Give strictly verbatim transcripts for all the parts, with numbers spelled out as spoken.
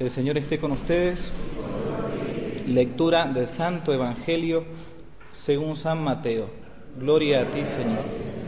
El Señor esté con ustedes. Lectura del Santo Evangelio según San Mateo. Gloria a ti, Señor.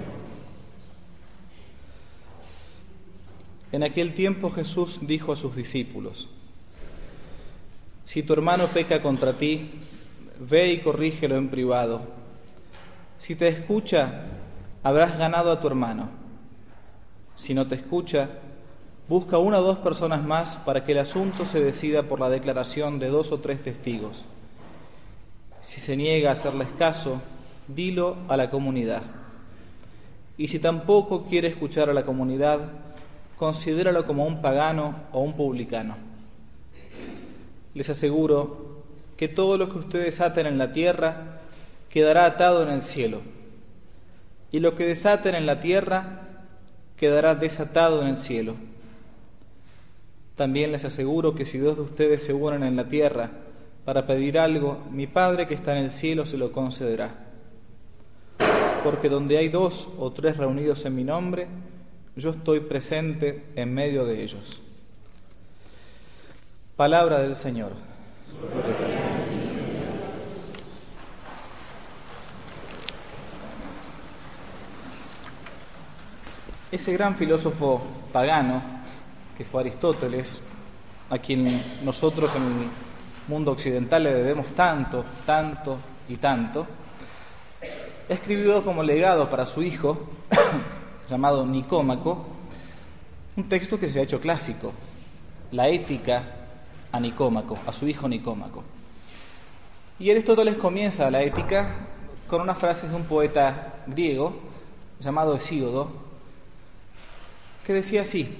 En aquel tiempo Jesús dijo a sus discípulos: Si tu hermano peca contra ti, ve y corrígelo en privado. Si te escucha, habrás ganado a tu hermano. Si no te escucha, busca una o dos personas más para que el asunto se decida por la declaración de dos o tres testigos. Si se niega a hacerles caso, dilo a la comunidad. Y si tampoco quiere escuchar a la comunidad, considéralo como un pagano o un publicano. Les aseguro que todo lo que ustedes aten en la tierra quedará atado en el cielo, y lo que desaten en la tierra quedará desatado en el cielo. También les aseguro que si dos de ustedes se unen en la tierra para pedir algo, mi Padre que está en el cielo se lo concederá. Porque donde hay dos o tres reunidos en mi nombre, yo estoy presente en medio de ellos. Palabra del Señor. Ese gran filósofo pagano, que fue Aristóteles, a quien nosotros en el mundo occidental le debemos tanto, tanto y tanto, escribió como legado para su hijo, llamado Nicómaco, un texto que se ha hecho clásico, la Ética a Nicómaco, a su hijo Nicómaco. Y Aristóteles comienza la Ética con unas frases de un poeta griego llamado Hesíodo, que decía así: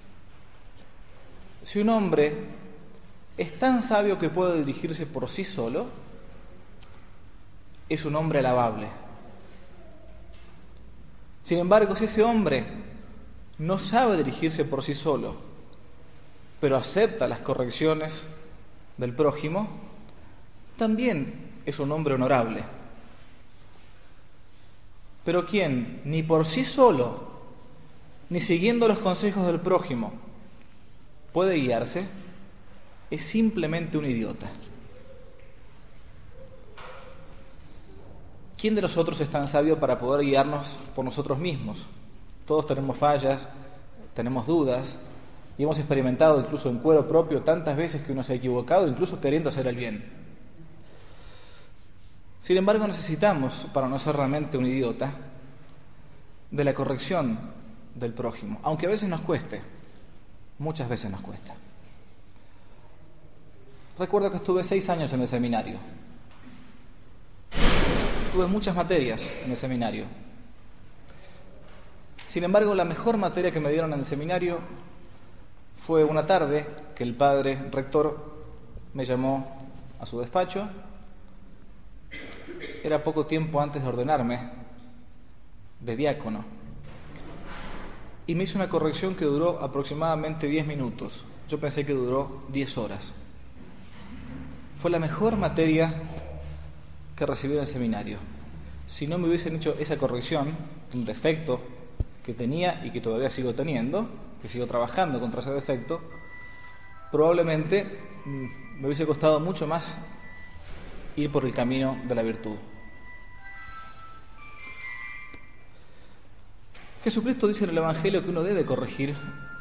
si un hombre es tan sabio que puede dirigirse por sí solo, es un hombre alabable. Sin embargo, si ese hombre no sabe dirigirse por sí solo, pero acepta las correcciones del prójimo, también es un hombre honorable. Pero quien ni por sí solo, ni siguiendo los consejos del prójimo, puede guiarse, es simplemente un idiota. ¿Quién de nosotros es tan sabio para poder guiarnos por nosotros mismos? Todos tenemos fallas, tenemos dudas, y hemos experimentado incluso en cuero propio tantas veces que uno se ha equivocado, incluso queriendo hacer el bien. Sin embargo, necesitamos, para no ser realmente un idiota, de la corrección del prójimo, aunque a veces nos cueste, muchas veces nos cuesta. Recuerdo que estuve seis años en el seminario. Tuve muchas materias en el seminario. Sin embargo, la mejor materia que me dieron en el seminario fue una tarde que el padre rector me llamó a su despacho. Era poco tiempo antes de ordenarme de diácono. Y me hizo una corrección que duró aproximadamente diez minutos. Yo pensé que duró diez horas. Fue la mejor materia que recibí en el seminario. Si no me hubiesen hecho esa corrección, un defecto que tenía y que todavía sigo teniendo, que sigo trabajando contra ese defecto, probablemente me hubiese costado mucho más ir por el camino de la virtud. Jesucristo dice en el Evangelio que uno debe corregir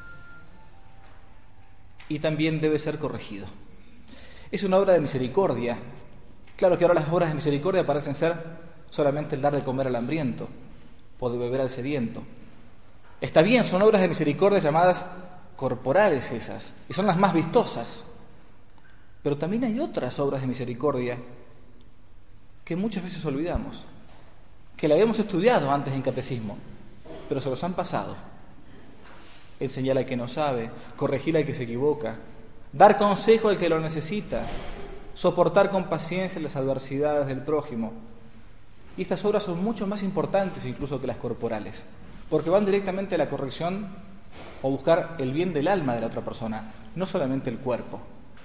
y también debe ser corregido. Es una obra de misericordia. Claro que ahora las obras de misericordia parecen ser solamente el dar de comer al hambriento o de beber al sediento. Está bien, son obras de misericordia llamadas corporales esas, y son las más vistosas. Pero también hay otras obras de misericordia que muchas veces olvidamos, que la habíamos estudiado antes en catecismo, pero se los han pasado. Enseñar al que no sabe, corregir al que se equivoca, dar consejo al que lo necesita, soportar con paciencia las adversidades del prójimo. Y estas obras son mucho más importantes incluso que las corporales, porque van directamente a la corrección o buscar el bien del alma de la otra persona, no solamente el cuerpo.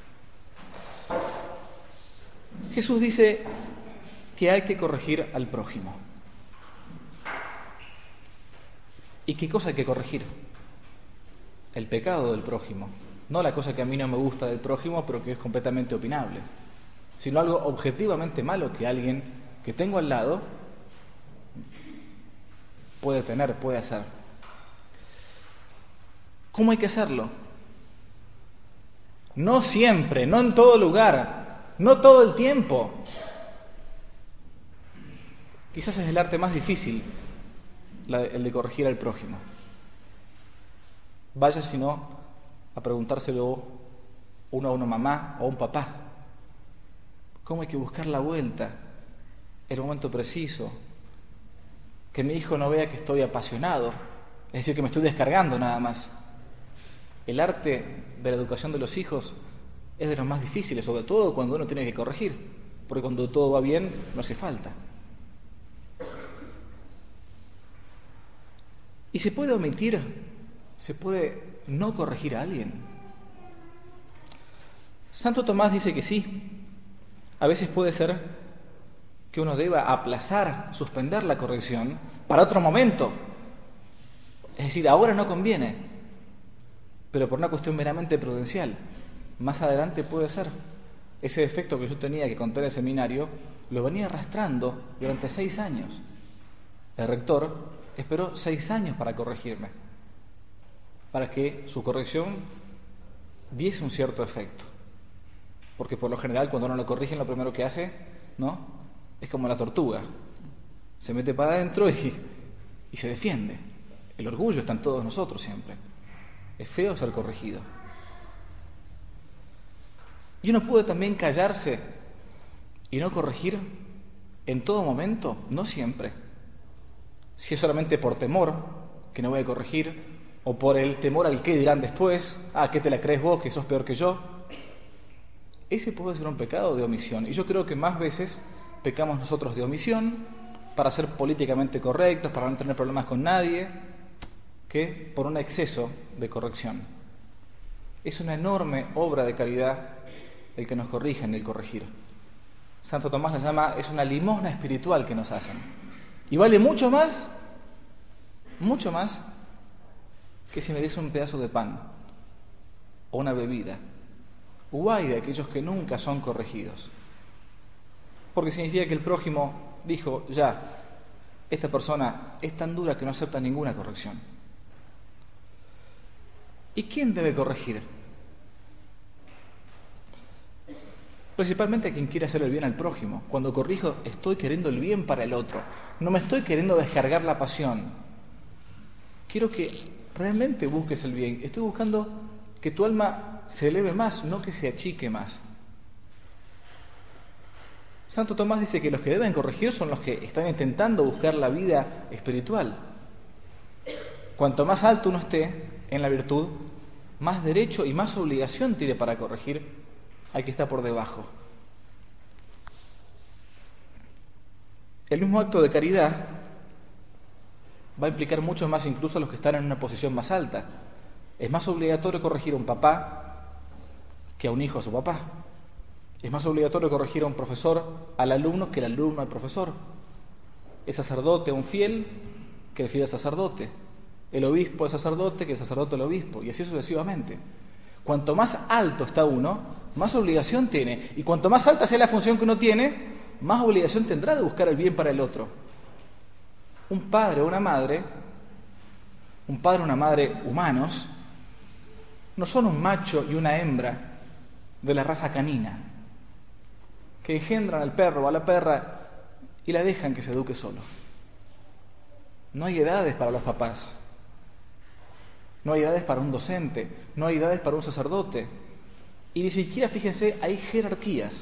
Jesús dice que hay que corregir al prójimo. ¿Y qué cosa hay que corregir? El pecado del prójimo. no la cosa que a mí no me gusta del prójimo, pero que es completamente opinable, sino algo objetivamente malo que alguien que tengo al lado puede tener, puede hacer. ¿Cómo hay que hacerlo? No siempre, no en todo lugar, no todo el tiempo. Quizás es el arte más difícil, el de corregir al prójimo. Vaya si no a preguntárselo uno a una mamá o a un papá. ¿Cómo hay que buscar la vuelta, el momento preciso? Que mi hijo no vea que estoy apasionado, es decir, que me estoy descargando nada más. El arte de la educación de los hijos es de los más difíciles, sobre todo cuando uno tiene que corregir, porque cuando todo va bien no hace falta. ¿Y se puede omitir? ¿Se puede no corregir a alguien? Santo Tomás dice que sí. A veces puede ser que uno deba aplazar, suspender la corrección para otro momento. Es decir, ahora no conviene, pero por una cuestión meramente prudencial. Más adelante puede ser. Ese defecto que yo tenía que contar en el seminario lo venía arrastrando durante seis años. El rector esperó seis años para corregirme, para que su corrección diese un cierto efecto. Porque por lo general cuando uno lo corrigen lo primero que hace, ¿no?, es como la tortuga. Se mete para adentro y, y se defiende. El orgullo está en todos nosotros siempre. Es feo ser corregido. Y uno puede también callarse y no corregir en todo momento, no siempre. Si es solamente por temor, que no voy a corregir, o por el temor al qué dirán después, ah, ¿qué te la crees vos, que sos peor que yo? Ese puede ser un pecado de omisión. Y yo creo que más veces pecamos nosotros de omisión para ser políticamente correctos, para no tener problemas con nadie, que por un exceso de corrección. Es una enorme obra de caridad el que nos corrigen, el corregir. Santo Tomás la llama, es una limosna espiritual que nos hacen. Y vale mucho más, mucho más, que si me des un pedazo de pan o una bebida. Guay de aquellos que nunca son corregidos. Porque significa que el prójimo dijo, ya, esta persona es tan dura que no acepta ninguna corrección. ¿Y quién debe corregir? Principalmente a quien quiere hacer el bien al prójimo. Cuando corrijo, estoy queriendo el bien para el otro. No me estoy queriendo descargar la pasión. Quiero que realmente busques el bien. Estoy buscando que tu alma se eleve más, no que se achique más. Santo Tomás dice que los que deben corregir son los que están intentando buscar la vida espiritual. Cuanto más alto uno esté en la virtud, más derecho y más obligación tiene para corregir al que está por debajo. El mismo acto de caridad va a implicar mucho más incluso a los que están en una posición más alta. Es más obligatorio corregir a un papá que a un hijo a su papá. Es más obligatorio corregir a un profesor al alumno que el alumno al profesor. El sacerdote a un fiel que el fiel al sacerdote. El obispo al sacerdote que el sacerdote al obispo. Y así sucesivamente. Cuanto más alto está uno, más obligación tiene. Y cuanto más alta sea la función que uno tiene, más obligación tendrá de buscar el bien para el otro. Un padre o una madre, un padre o una madre humanos, no son un macho y una hembra de la raza canina, que engendran al perro o a la perra y la dejan que se eduque solo. No hay edades para los papás. No hay edades para un docente, no hay edades para un sacerdote. Y ni siquiera, fíjense, hay jerarquías.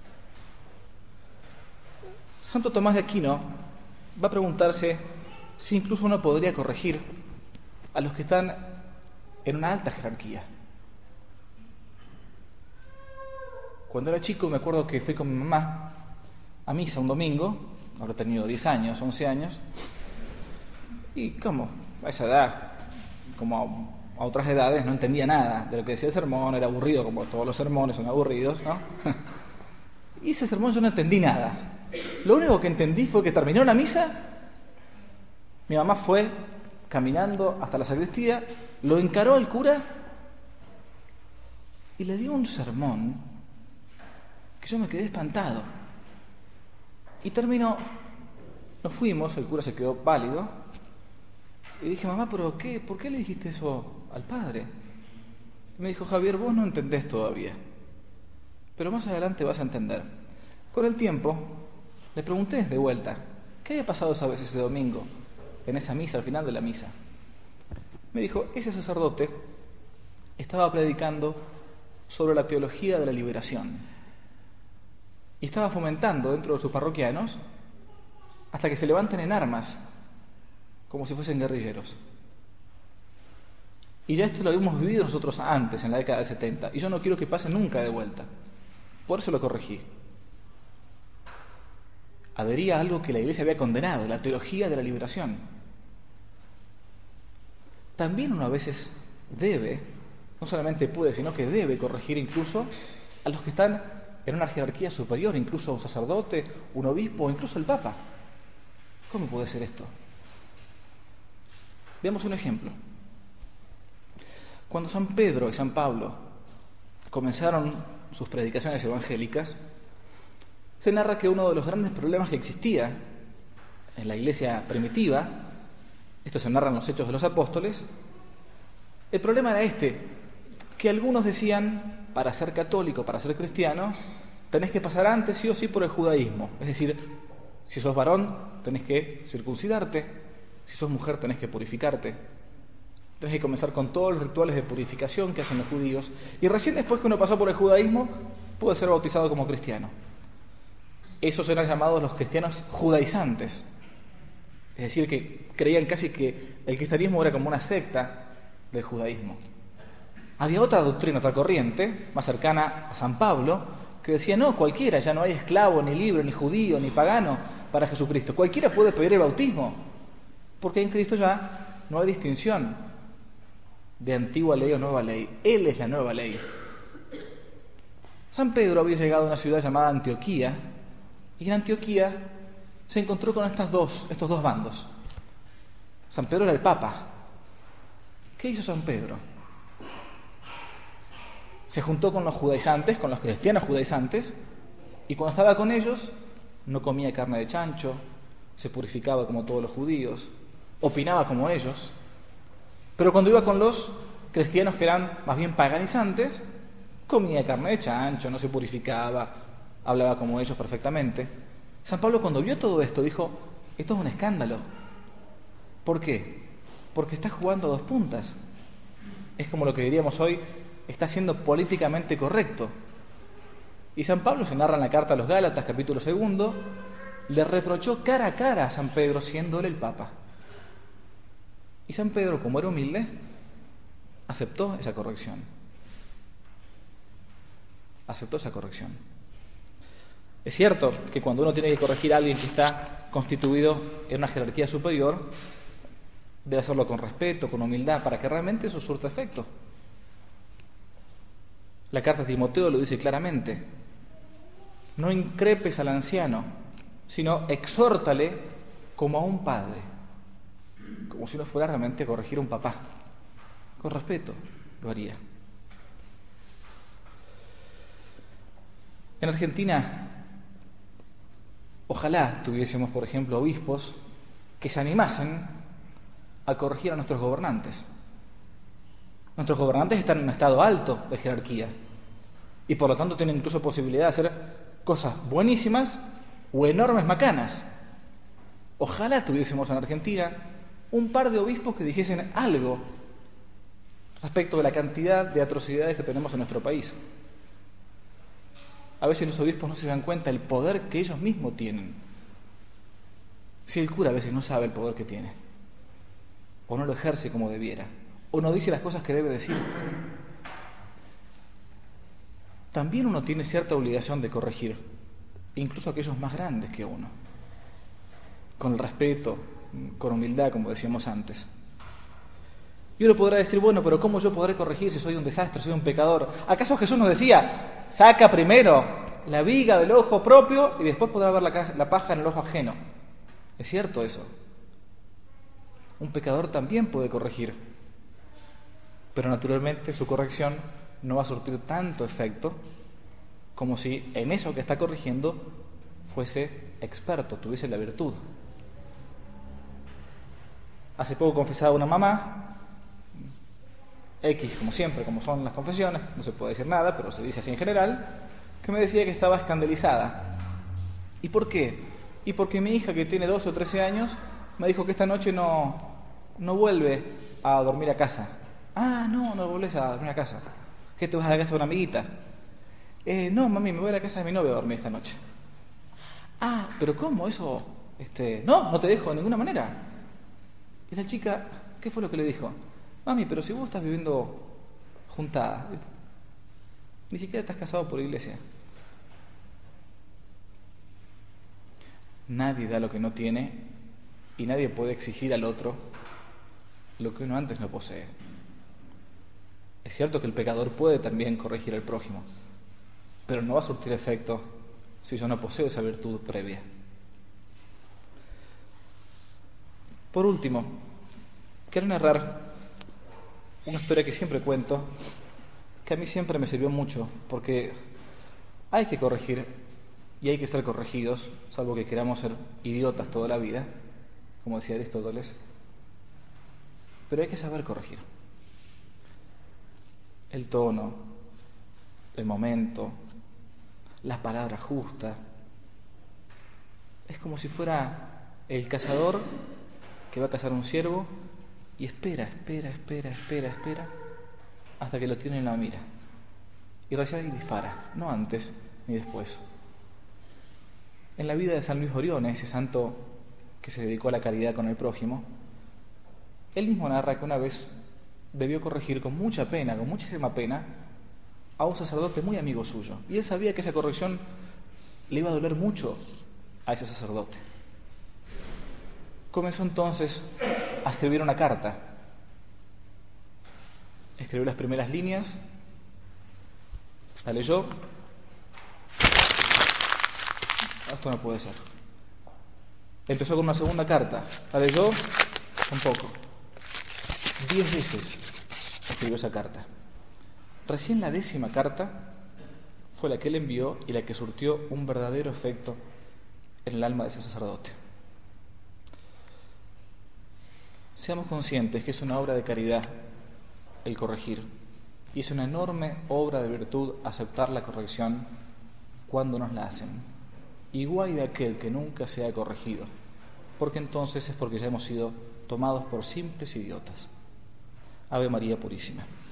Santo Tomás de Aquino va a preguntarse si incluso uno podría corregir a los que están en una alta jerarquía. Cuando era chico me acuerdo que fui con mi mamá a misa un domingo, habrá tenido diez años, once años, y como a esa edad, como a otras edades, no entendía nada de lo que decía el sermón, era aburrido, como todos los sermones son aburridos, ¿no? Y ese sermón yo no entendí nada. Lo único que entendí fue que terminó la misa, mi mamá fue caminando hasta la sacristía, lo encaró al cura Y le dio un sermón que yo me quedé espantado. Y terminó, nos fuimos, el cura se quedó pálido, y dije, mamá, ¿pero qué? ¿Por qué le dijiste eso al padre? Y me dijo, Javier, vos no entendés todavía, pero más adelante vas a entender. Con el tiempo, le pregunté de vuelta, ¿qué había pasado esa vez ese domingo, en esa misa, al final de la misa? Me dijo, ese sacerdote estaba predicando sobre la teología de la liberación y estaba fomentando dentro de sus parroquianos hasta que se levanten en armas, como si fuesen guerrilleros. Y ya esto lo habíamos vivido nosotros antes, en la década del setenta, y yo no quiero que pase nunca de vuelta. Por eso lo corregí. Adhería a algo que la Iglesia había condenado, la teología de la liberación. También uno a veces debe, no solamente puede, sino que debe corregir incluso a los que están en una jerarquía superior, incluso un sacerdote, un obispo o incluso el Papa. ¿Cómo puede ser esto? Veamos un ejemplo. Cuando San Pedro y San Pablo comenzaron sus predicaciones evangélicas, se narra que uno de los grandes problemas que existía en la iglesia primitiva, esto se narra en los Hechos de los Apóstoles, el problema era este, que algunos decían, para ser católico, para ser cristiano, tenés que pasar antes sí o sí por el judaísmo, es decir, si sos varón tenés que circuncidarte, si sos mujer tenés que purificarte, tenés que comenzar con todos los rituales de purificación que hacen los judíos, y recién después que uno pasó por el judaísmo puede ser bautizado como cristiano. Esos eran llamados los cristianos judaizantes, es decir, que creían casi que el cristianismo era como una secta del judaísmo. Había otra doctrina, otra corriente, más cercana a San Pablo, que decía, no, cualquiera, ya no hay esclavo, ni libre, ni judío, ni pagano para Jesucristo. Cualquiera puede pedir el bautismo, porque en Cristo ya no hay distinción de antigua ley o nueva ley. Él es la nueva ley. San Pedro había llegado a una ciudad llamada Antioquía, y en Antioquía se encontró con estas dos, estos dos bandos. San Pedro era el Papa. ¿Qué hizo San Pedro? Se juntó con los judaizantes, con los cristianos judaizantes, y cuando estaba con ellos no comía carne de chancho, se purificaba como todos los judíos, opinaba como ellos, pero cuando iba con los cristianos que eran más bien paganizantes, comía carne de chancho, no se purificaba, hablaba como ellos perfectamente. San Pablo, cuando vio todo esto, dijo, esto es un escándalo. ¿Por qué? Porque está jugando a dos puntas. Es como lo que diríamos hoy, está siendo políticamente correcto. Y San Pablo, se narra en la carta a los Gálatas, capítulo segundo, le reprochó cara a cara a San Pedro, siendo él el Papa. Y San Pedro, como era humilde, aceptó esa corrección. Aceptó esa corrección. Es cierto que cuando uno tiene que corregir a alguien que está constituido en una jerarquía superior, debe hacerlo con respeto, con humildad, para que realmente eso surta efecto. La carta de Timoteo lo dice claramente. No increpes al anciano, sino exhórtale como a un padre, como si uno fuera realmente a corregir a un papá. Con respeto lo haría. En Argentina, ojalá tuviésemos, por ejemplo, obispos que se animasen a corregir a nuestros gobernantes. Nuestros gobernantes están en un estado alto de jerarquía y por lo tanto tienen incluso posibilidad de hacer cosas buenísimas o enormes macanas. Ojalá tuviésemos en Argentina un par de obispos que dijesen algo respecto de la cantidad de atrocidades que tenemos en nuestro país. A veces los obispos no se dan cuenta del poder que ellos mismos tienen. Si el cura a veces no sabe el poder que tiene, o no lo ejerce como debiera, o no dice las cosas que debe decir, también uno tiene cierta obligación de corregir, incluso aquellos más grandes que uno, con respeto, con humildad, como decíamos antes. Y uno podrá decir, bueno, pero ¿cómo yo podré corregir si soy un desastre, soy un pecador? ¿Acaso Jesús nos decía, saca primero la viga del ojo propio y después podrá ver la, la paja en el ojo ajeno? ¿Es cierto eso? Un pecador también puede corregir, pero naturalmente su corrección no va a surtir tanto efecto como si en eso que está corrigiendo fuese experto, tuviese la virtud. Hace poco confesaba una mamá, X como siempre, como son las confesiones, no se puede decir nada, pero se dice así en general, que me decía que estaba escandalizada. ¿Y por qué? Y porque mi hija, que tiene doce o trece años, me dijo que esta noche no, no vuelve a dormir a casa. Ah, no, no vuelves a dormir a casa. ¿Qué, te vas a la casa de una amiguita? Eh, no, mami, me voy a la casa de mi novio a dormir esta noche. Ah, pero ¿cómo? Eso, este, no, no te dejo de ninguna manera. Y la chica, ¿qué fue lo que le dijo? Mami, pero si vos estás viviendo juntada, ni siquiera estás casado por iglesia. Nadie da lo que no tiene y nadie puede exigir al otro lo que uno antes no posee. Es cierto que el pecador puede también corregir al prójimo, pero no va a surtir efecto si yo no poseo esa virtud previa. Por último, quiero narrar una historia que siempre cuento, que a mí siempre me sirvió mucho, porque hay que corregir y hay que ser corregidos, salvo que queramos ser idiotas toda la vida, como decía Aristóteles, pero hay que saber corregir. El tono, el momento, las palabras justas. Es como si fuera el cazador que va a cazar un ciervo y espera, espera, espera, espera, espera, hasta que lo tiene en la mira. Y recién dispara, no antes ni después. En la vida de San Luis Orione, ese santo que se dedicó a la caridad con el prójimo, él mismo narra que una vez debió corregir con mucha pena, con muchísima pena, a un sacerdote muy amigo suyo. Y él sabía que esa corrección le iba a doler mucho a ese sacerdote. Comenzó entonces a escribir una carta. Escribió las primeras líneas, la leyó. Esto no puede ser. Empezó con una segunda carta, la leyó un poco. Diez veces escribió esa carta. Recién la décima carta fue la que él envió y la que surtió un verdadero efecto en el alma de ese sacerdote. Seamos conscientes que es una obra de caridad el corregir, y es una enorme obra de virtud aceptar la corrección cuando nos la hacen. Igual de aquel que nunca sea corregido, porque entonces es porque ya hemos sido tomados por simples idiotas. Ave María Purísima.